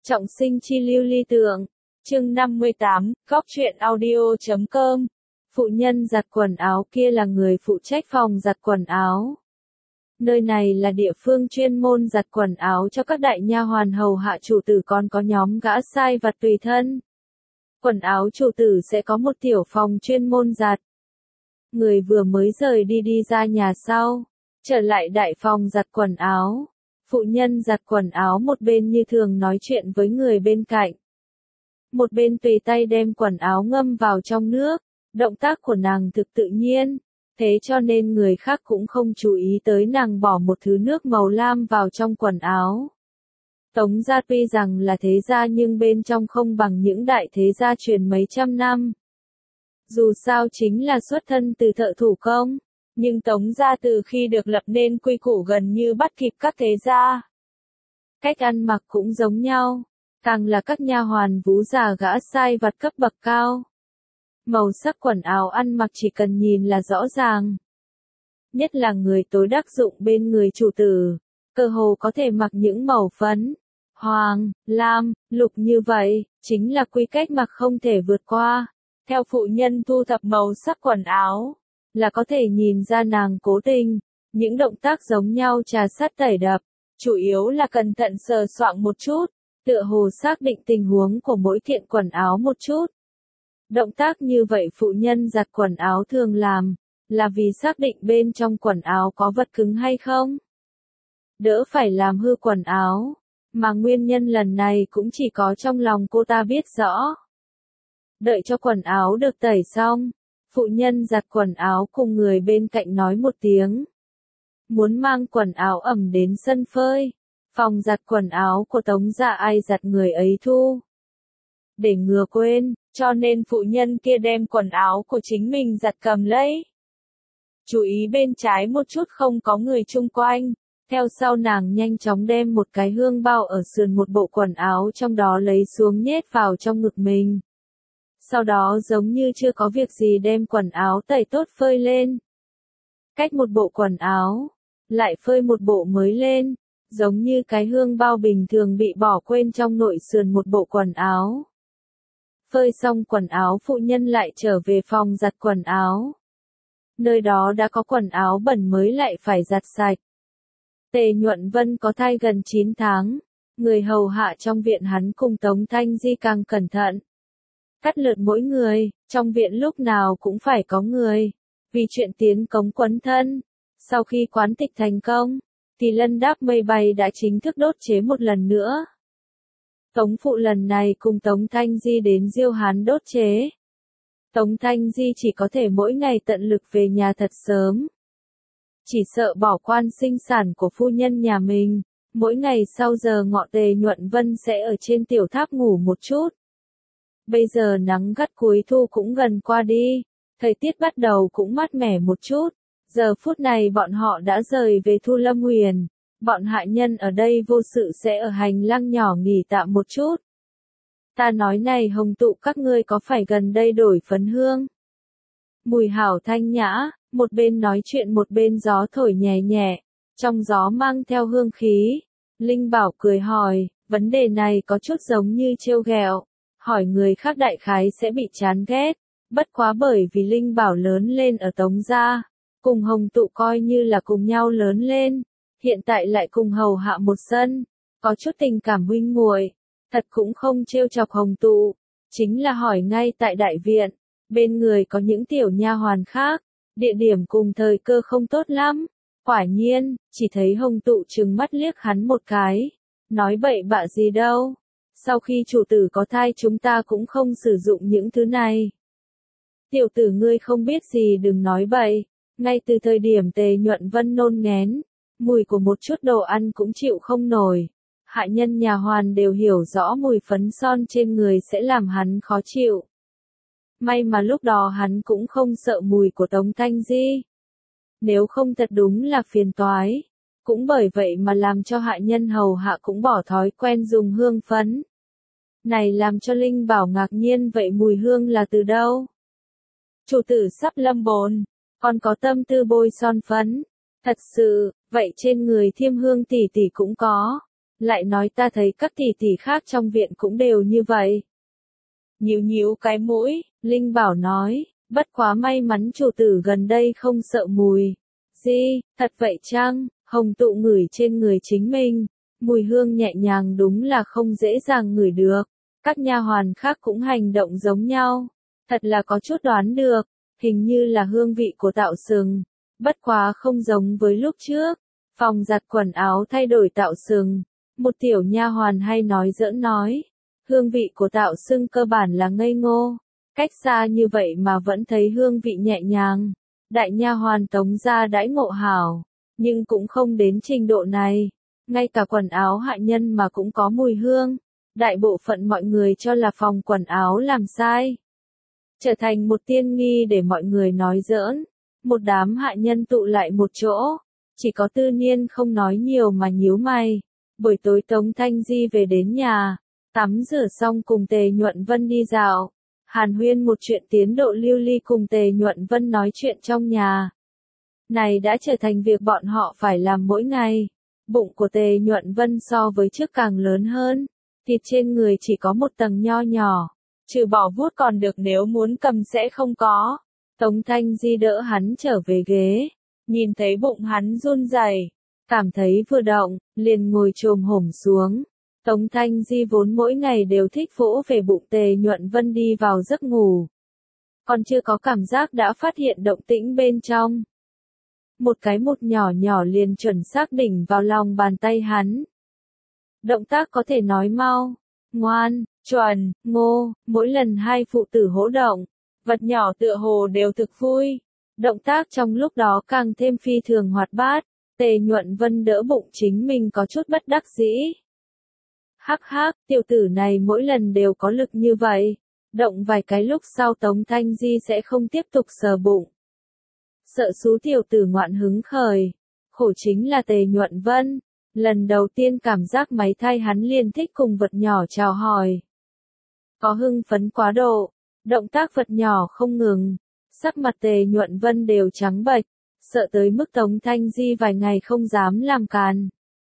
Trọng sinh chi lưu ly tượng. Chương 58, Góc truyện audio.com. Phụ nhân giặt quần áo kia là người phụ trách phòng giặt quần áo. Nơi này là địa phương chuyên môn giặt quần áo cho các đại nha hoàn hầu hạ chủ tử, còn có nhóm gã sai vặt tùy thân. Quần áo chủ tử sẽ có một tiểu phòng chuyên môn giặt. Người vừa mới rời đi ra nhà sau, trở lại đại phòng giặt quần áo. Phụ nhân giặt quần áo một bên như thường nói chuyện với người bên cạnh. Một bên tùy tay đem quần áo ngâm vào trong nước, động tác của nàng thực tự nhiên, thế cho nên người khác cũng không chú ý tới nàng bỏ một thứ nước màu lam vào trong quần áo. Tống gia tuy rằng là thế gia nhưng bên trong không bằng những đại thế gia truyền mấy trăm năm. Dù sao chính là xuất thân từ thợ thủ công. Nhưng Tống gia từ khi được lập nên quy củ gần như bắt kịp các thế gia. Cách ăn mặc cũng giống nhau, càng là các nha hoàn vú già gã sai vặt cấp bậc cao. Màu sắc quần áo ăn mặc chỉ cần nhìn là rõ ràng. Nhất là người tối đắc dụng bên người chủ tử, cơ hồ có thể mặc những màu phấn, hoàng, lam, lục như vậy, chính là quy cách mặc không thể vượt qua. Theo phụ nhân thu thập màu sắc quần áo, là có thể nhìn ra nàng cố tình, những động tác giống nhau trà sát tẩy đập, chủ yếu là cẩn thận sờ soạng một chút, tựa hồ xác định tình huống của mỗi kiện quần áo một chút. Động tác như vậy phụ nhân giặt quần áo thường làm, là vì xác định bên trong quần áo có vật cứng hay không. Đỡ phải làm hư quần áo, mà nguyên nhân lần này cũng chỉ có trong lòng cô ta biết rõ. Đợi cho quần áo được tẩy xong, phụ nhân giặt quần áo cùng người bên cạnh nói một tiếng. Muốn mang quần áo ẩm đến sân phơi, phòng giặt quần áo của Tống gia ai giặt người ấy thu. Để ngừa quên, cho nên phụ nhân kia đem quần áo của chính mình giặt cầm lấy. Chú ý bên trái một chút không có người chung quanh, theo sau nàng nhanh chóng đem một cái hương bao ở sườn một bộ quần áo trong đó lấy xuống nhét vào trong ngực mình. Sau đó giống như chưa có việc gì đem quần áo tẩy tốt phơi lên. Cách một bộ quần áo, lại phơi một bộ mới lên, giống như cái hương bao bình thường bị bỏ quên trong nội sườn một bộ quần áo. Phơi xong quần áo phụ nhân lại trở về phòng giặt quần áo. Nơi đó đã có quần áo bẩn mới lại phải giặt sạch. Tề Nhuận Vân có thai gần 9 tháng, người hầu hạ trong viện hắn cùng Tống Thanh Di càng cẩn thận. Cắt lượt mỗi người, trong viện lúc nào cũng phải có người, vì chuyện tiến cống quấn thân. Sau khi quán tịch thành công, thì lân đáp mây bay đã chính thức đốt chế một lần nữa. Tống phụ lần này cùng Tống Thanh Di đến Diêu Hán đốt chế. Tống Thanh Di chỉ có thể mỗi ngày tận lực về nhà thật sớm. Chỉ sợ bỏ quan sinh sản của phu nhân nhà mình, mỗi ngày sau giờ ngọ Tề Nhuận Vân sẽ ở trên tiểu tháp ngủ một chút. Bây giờ nắng gắt cuối thu cũng gần qua đi, thời tiết bắt đầu cũng mát mẻ một chút, giờ phút này bọn họ đã rời về Thu Lâm Huyền, bọn hạ nhân ở đây vô sự sẽ ở hành lang nhỏ nghỉ tạm một chút. Ta nói này Hồng Tụ các ngươi có phải gần đây đổi phấn hương? Mùi hảo thanh nhã, một bên nói chuyện một bên gió thổi nhẹ nhẹ, trong gió mang theo hương khí. Linh Bảo cười hỏi, vấn đề này có chút giống như trêu ghẹo. Hỏi người khác đại khái sẽ bị chán ghét, bất quá bởi vì Linh Bảo lớn lên ở Tống gia, cùng Hồng Tụ coi như là cùng nhau lớn lên, hiện tại lại cùng hầu hạ một sân, có chút tình cảm huynh muội, thật cũng không trêu chọc Hồng Tụ, chính là hỏi ngay tại đại viện, bên người có những tiểu nha hoàn khác, địa điểm cùng thời cơ không tốt lắm, quả nhiên, chỉ thấy Hồng Tụ trừng mắt liếc hắn một cái, nói bậy bạ gì đâu. Sau khi chủ tử có thai chúng ta cũng không sử dụng những thứ này. Tiểu tử ngươi không biết gì đừng nói bậy, ngay từ thời điểm Tề Nhuận Vân nôn ngén, mùi của một chút đồ ăn cũng chịu không nổi. Hạ nhân nhà hoàn đều hiểu rõ mùi phấn son trên người sẽ làm hắn khó chịu. May mà lúc đó hắn cũng không sợ mùi của Tống Thanh Di. Nếu không thật đúng là phiền toái. Cũng bởi vậy mà làm cho hạ nhân hầu hạ cũng bỏ thói quen dùng hương phấn. Này làm cho Linh Bảo ngạc nhiên vậy mùi hương là từ đâu? Chủ tử sắp lâm bồn, còn có tâm tư bôi son phấn. Thật sự, vậy trên người Thiêm Hương tỷ tỷ cũng có. lại nói ta thấy các tỷ tỷ khác trong viện cũng đều như vậy. Nhíu nhíu cái mũi, Linh Bảo nói, bất quá may mắn chủ tử gần đây không sợ mùi. Gì, thật vậy chăng? Hồng Tụ ngửi trên người chính mình, mùi hương nhẹ nhàng đúng là không dễ dàng ngửi được. Các nha hoàn khác cũng hành động giống nhau, thật là có chút đoán được, hình như là hương vị của tạo sừng, bất quá không giống với lúc trước. Phòng giặt quần áo thay đổi tạo sừng, một tiểu nha hoàn hay nói giỡn nói, hương vị của tạo sừng cơ bản là ngây ngô, cách xa như vậy mà vẫn thấy hương vị nhẹ nhàng. Đại nha hoàn Tống gia đãi ngộ hảo, nhưng cũng không đến trình độ này, ngay cả quần áo hạ nhân mà cũng có mùi hương. Đại bộ phận mọi người cho là phòng quần áo làm sai, trở thành một tiên nghi để mọi người nói giỡn. Một đám hạ nhân tụ lại một chỗ, chỉ có Tư Niên không nói nhiều mà nhíu mày. Buổi tối Tống Thanh Di về đến nhà, tắm rửa xong cùng Tề Nhuận Vân đi dạo, hàn huyên một chuyện tiến độ lưu ly cùng Tề Nhuận Vân nói chuyện trong nhà. Này đã trở thành việc bọn họ phải làm mỗi ngày. Bụng của Tề Nhuận Vân so với trước càng lớn hơn, thịt trên người chỉ có một tầng nho nhỏ, trừ bỏ vuốt còn được, nếu muốn cầm sẽ không có. Tống Thanh Di đỡ hắn trở về ghế, nhìn thấy bụng hắn run rẩy, cảm thấy vừa động, liền ngồi chồm hổm xuống. Tống Thanh Di vốn mỗi ngày đều thích vỗ về bụng Tề Nhuận Vân đi vào giấc ngủ, còn chưa có cảm giác đã phát hiện động tĩnh bên trong. Một cái mút nhỏ nhỏ liền chuẩn xác đỉnh vào lòng bàn tay hắn. Động tác có thể nói mau, ngoan, chuẩn, ngô, mỗi lần hai phụ tử hỗ động, vật nhỏ tựa hồ đều thực vui. Động tác trong lúc đó càng thêm phi thường hoạt bát. Tề Nhuận Vân đỡ bụng chính mình có chút bất đắc dĩ. Hắc hắc, tiểu tử này mỗi lần đều có lực như vậy. Động vài cái lúc sau Tống Thanh Di sẽ không tiếp tục sờ bụng. Sợ xú tiểu tử ngoạn hứng khởi. Khổ chính là Tề Nhuận Vân. Lần đầu tiên cảm giác máy thai hắn liền thích cùng vật nhỏ chào hỏi. Có hưng phấn quá độ, động tác vật nhỏ không ngừng, sắc mặt Tề Nhuận Vân đều trắng bệch, sợ tới mức Tống Thanh Di vài ngày không dám làm càn.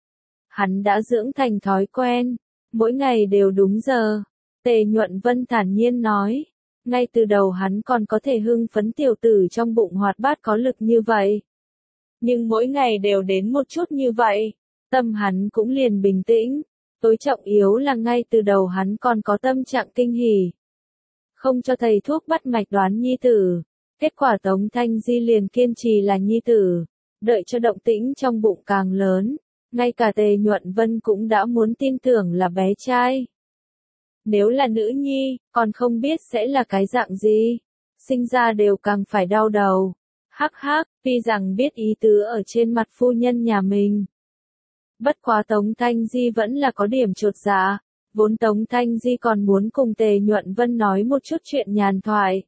Hắn đã dưỡng thành thói quen, mỗi ngày đều đúng giờ. Tề Nhuận Vân thản nhiên nói, ngay từ đầu hắn còn có thể hưng phấn tiểu tử trong bụng hoạt bát có lực như vậy. Nhưng mỗi ngày đều đến một chút như vậy, tâm hắn cũng liền bình tĩnh. Tối trọng yếu là ngay từ đầu hắn còn có tâm trạng kinh hỉ. Không cho thầy thuốc bắt mạch đoán nhi tử. Kết quả Tống Thanh Di liền kiên trì là nhi tử. Đợi cho động tĩnh trong bụng càng lớn, ngay cả Tề Nhuận Vân cũng đã muốn tin tưởng là bé trai. Nếu là nữ nhi, còn không biết sẽ là cái dạng gì. Sinh ra đều càng phải đau đầu. Hắc hắc, tuy rằng biết ý tứ ở trên mặt phu nhân nhà mình. Bất quá Tống Thanh Di vẫn là có điểm chột dạ, vốn Tống Thanh Di còn muốn cùng Tề Nhuận Vân nói một chút chuyện nhàn thoại.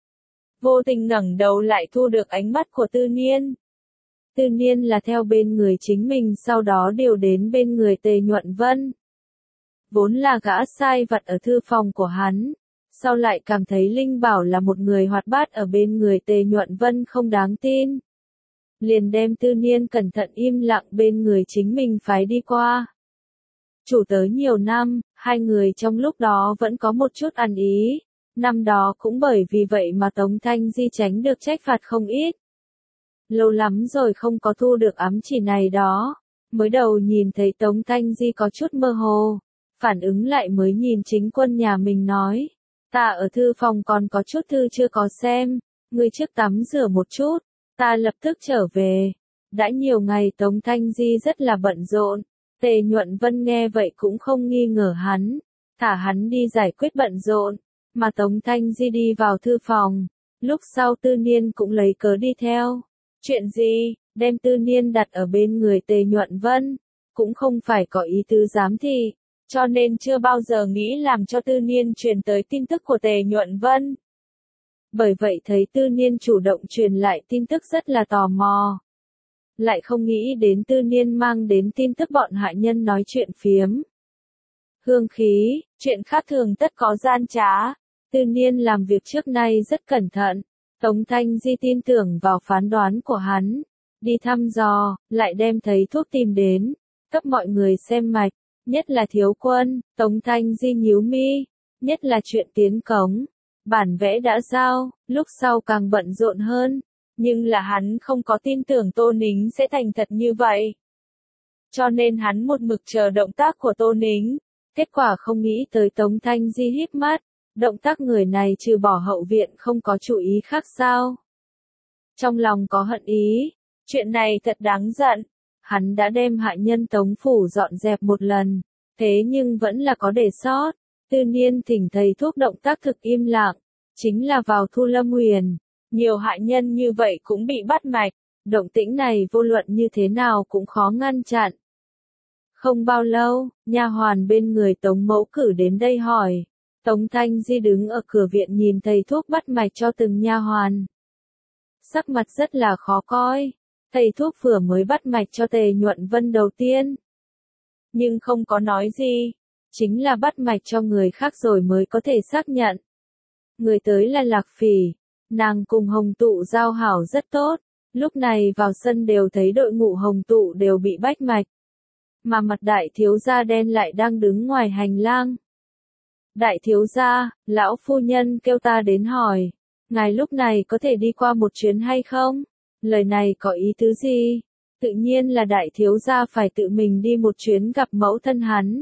Vô tình ngẩng đầu lại thu được ánh mắt của Tư Niên. Tư Niên là theo bên người chính mình sau đó điều đến bên người Tề Nhuận Vân. Vốn là gã sai vặt ở thư phòng của hắn, sau lại cảm thấy Linh Bảo là một người hoạt bát ở bên người Tề Nhuận Vân không đáng tin. Liền đem Tư Niên cẩn thận im lặng bên người chính mình phái đi qua. Chủ tới nhiều năm, hai người trong lúc đó vẫn có một chút ăn ý. Năm đó cũng bởi vì vậy mà Tống Thanh Di tránh được trách phạt không ít. Lâu lắm rồi không có thu được ám chỉ này đó. Mới đầu nhìn thấy Tống Thanh Di có chút mơ hồ. Phản ứng lại mới nhìn chính quân nhà mình nói. Ta ở thư phòng còn có chút thư chưa có xem. Ngươi trước tắm rửa một chút. Ta lập tức trở về. Đã nhiều ngày Tống Thanh Di rất là bận rộn. Tề Nhuận Vân nghe vậy cũng không nghi ngờ hắn. Thả hắn đi giải quyết bận rộn. Mà Tống Thanh Di đi vào thư phòng. Lúc sau Tư Niên cũng lấy cớ đi theo. Chuyện gì, đem Tư Niên đặt ở bên người Tề Nhuận Vân. Cũng không phải có ý tứ giám thị. Cho nên chưa bao giờ nghĩ làm cho Tư Niên truyền tới tin tức của Tề Nhuận Vân. Bởi vậy thấy Tư Niên chủ động truyền lại tin tức rất là tò mò. Lại không nghĩ đến Tư Niên mang đến tin tức bọn hạ nhân nói chuyện phiếm. Hương khí, chuyện khác thường tất có gian trá. Tư Niên làm việc trước nay rất cẩn thận. Tống Thanh Di tin tưởng vào phán đoán của hắn. Đi thăm dò, lại đem thấy thuốc tìm đến. Cấp mọi người xem mạch. Nhất là thiếu quân, Tống Thanh Di nhíu mi, nhất là chuyện tiến cống. Bản vẽ đã giao, lúc sau càng bận rộn hơn, nhưng là hắn không có tin tưởng Tô Nính sẽ thành thật như vậy. Cho nên hắn một mực chờ động tác của Tô Nính, kết quả không nghĩ tới Tống Thanh Di híp mắt, động tác người này trừ bỏ hậu viện không có chủ ý khác sao. Trong lòng có hận ý, chuyện này thật đáng giận, hắn đã đem hạ nhân Tống phủ dọn dẹp một lần, thế nhưng vẫn là có để sót. Tư Niên thỉnh thầy thuốc động tác thực im lặng, chính là vào Thu Lâm Huyền, nhiều hạ nhân như vậy cũng bị bắt mạch, động tĩnh này vô luận như thế nào cũng khó ngăn chặn. Không bao lâu, nha hoàn bên người Tống mẫu cử đến đây hỏi. Tống Thanh Di đứng ở cửa viện nhìn thầy thuốc bắt mạch cho từng nha hoàn. Sắc mặt rất là khó coi, thầy thuốc vừa mới bắt mạch cho Tề Nhuận Vân đầu tiên. Nhưng không có nói gì, chính là bắt mạch cho người khác rồi mới có thể xác nhận. Người tới là Lạc Phỉ, nàng cùng Hồng Tụ giao hảo rất tốt, lúc này vào sân đều thấy đội ngũ Hồng Tụ đều bị bách mạch. Mà mặt đại thiếu gia đen lại đang đứng ngoài hành lang. Đại thiếu gia, lão phu nhân kêu ta đến hỏi, ngài lúc này có thể đi qua một chuyến hay không? Lời này có ý tứ gì? Tự nhiên là đại thiếu gia phải tự mình đi một chuyến gặp mẫu thân hắn.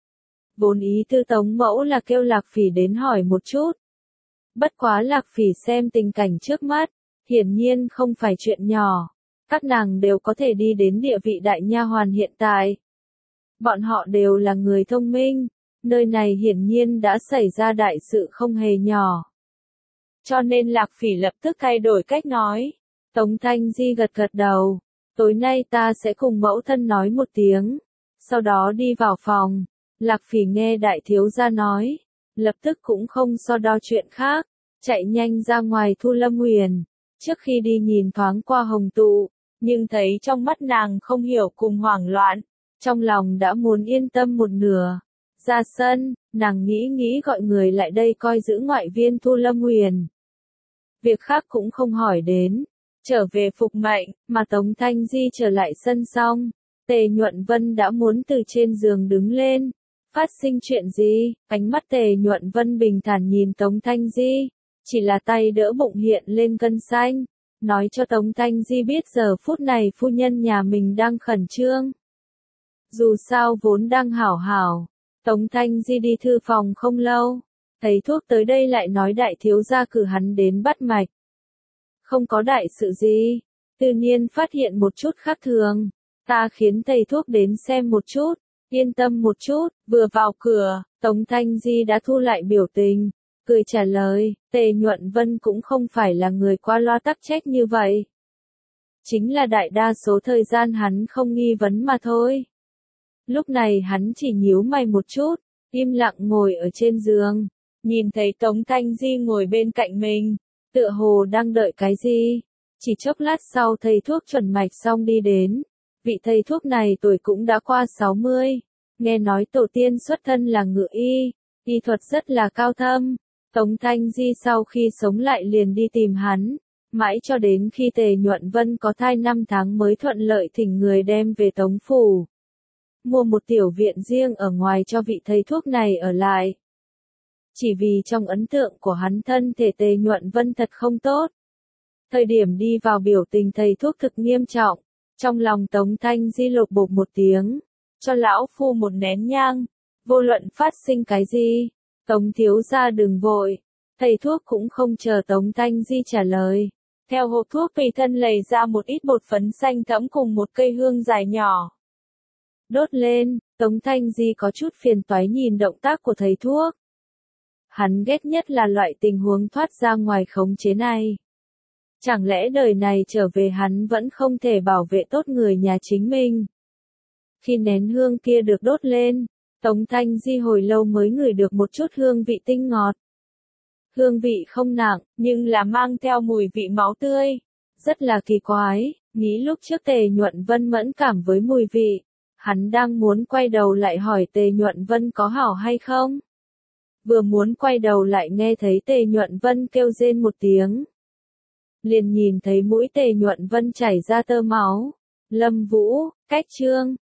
Vốn ý tư Tống mẫu là kêu Lạc Phỉ đến hỏi một chút. Bất quá Lạc Phỉ xem tình cảnh trước mắt, hiển nhiên không phải chuyện nhỏ. Các nàng đều có thể đi đến địa vị đại nha hoàn hiện tại. Bọn họ đều là người thông minh, nơi này hiển nhiên đã xảy ra đại sự không hề nhỏ. Cho nên Lạc Phỉ lập tức thay đổi cách nói. Tống Thanh Di gật gật đầu, tối nay ta sẽ cùng mẫu thân nói một tiếng, sau đó đi vào phòng. Lạc Phỉ nghe đại thiếu gia nói, lập tức cũng không so đo chuyện khác, chạy nhanh ra ngoài Thu Lâm Huyền, trước khi đi nhìn thoáng qua Hồng Tụ, nhưng thấy trong mắt nàng không hiểu cùng hoảng loạn, trong lòng đã muốn yên tâm một nửa. Ra sân, nàng nghĩ gọi người lại đây coi giữ ngoại viên Thu Lâm Huyền. Việc khác cũng không hỏi đến, trở về phục mệnh, mà Tống Thanh Di trở lại sân xong, Tề Nhuận Vân đã muốn từ trên giường đứng lên. Phát sinh chuyện gì? Ánh mắt Tề Nhuận Vân bình thản nhìn Tống Thanh Di, chỉ là tay đỡ bụng hiện lên gân xanh, nói cho Tống Thanh Di biết giờ phút này phu nhân nhà mình đang khẩn trương. Dù sao vốn đang hảo hảo, Tống Thanh Di đi thư phòng không lâu, thầy thuốc tới đây lại nói đại thiếu gia cử hắn đến bắt mạch. Không có đại sự gì, tự nhiên phát hiện một chút khác thường, ta khiến thầy thuốc đến xem một chút. Yên tâm một chút, vừa vào cửa, Tống Thanh Di đã thu lại biểu tình, cười trả lời, Tề Nhuận Vân cũng không phải là người qua loa tắc trách như vậy. Chính là đại đa số thời gian hắn không nghi vấn mà thôi. Lúc này hắn chỉ nhíu mày một chút, im lặng ngồi ở trên giường, nhìn thấy Tống Thanh Di ngồi bên cạnh mình, tựa hồ đang đợi cái gì. Chỉ chốc lát sau thầy thuốc chuẩn mạch xong đi đến. Vị thầy thuốc này tuổi cũng đã qua 60, nghe nói tổ tiên xuất thân là ngự y, y thuật rất là cao thâm. Tống Thanh Di sau khi sống lại liền đi tìm hắn, mãi cho đến khi Tề Nhuận Vân có thai 5 tháng mới thuận lợi thỉnh người đem về Tống phủ. Mua một tiểu viện riêng ở ngoài cho vị thầy thuốc này ở lại. Chỉ vì trong ấn tượng của hắn thân thể Tề Nhuận Vân thật không tốt. Thời điểm đi vào biểu tình thầy thuốc thực nghiêm trọng. Trong lòng Tống Thanh Di lột bột một tiếng, cho lão phu một nén nhang, vô luận phát sinh cái gì, Tống thiếu gia đừng vội. Thầy thuốc cũng không chờ Tống Thanh Di trả lời, theo hộp thuốc tùy thân lấy ra một ít bột phấn xanh thẫm cùng một cây hương dài nhỏ. Đốt lên, Tống Thanh Di có chút phiền toái nhìn động tác của thầy thuốc. Hắn ghét nhất là loại tình huống thoát ra ngoài khống chế này. Chẳng lẽ đời này trở về hắn vẫn không thể bảo vệ tốt người nhà chính mình? Khi nén hương kia được đốt lên, Tống Thanh Di hồi lâu mới ngửi được một chút hương vị tinh ngọt. Hương vị không nặng, nhưng là mang theo mùi vị máu tươi. Rất là kỳ quái, nghĩ lúc trước Tề Nhuận Vân mẫn cảm với mùi vị. Hắn đang muốn quay đầu lại hỏi Tề Nhuận Vân có hảo hay không? Vừa muốn quay đầu lại nghe thấy Tề Nhuận Vân kêu rên một tiếng. Liền nhìn thấy mũi Tề Nhuận Vân chảy ra tơ máu. Lâm Vũ, cách chương.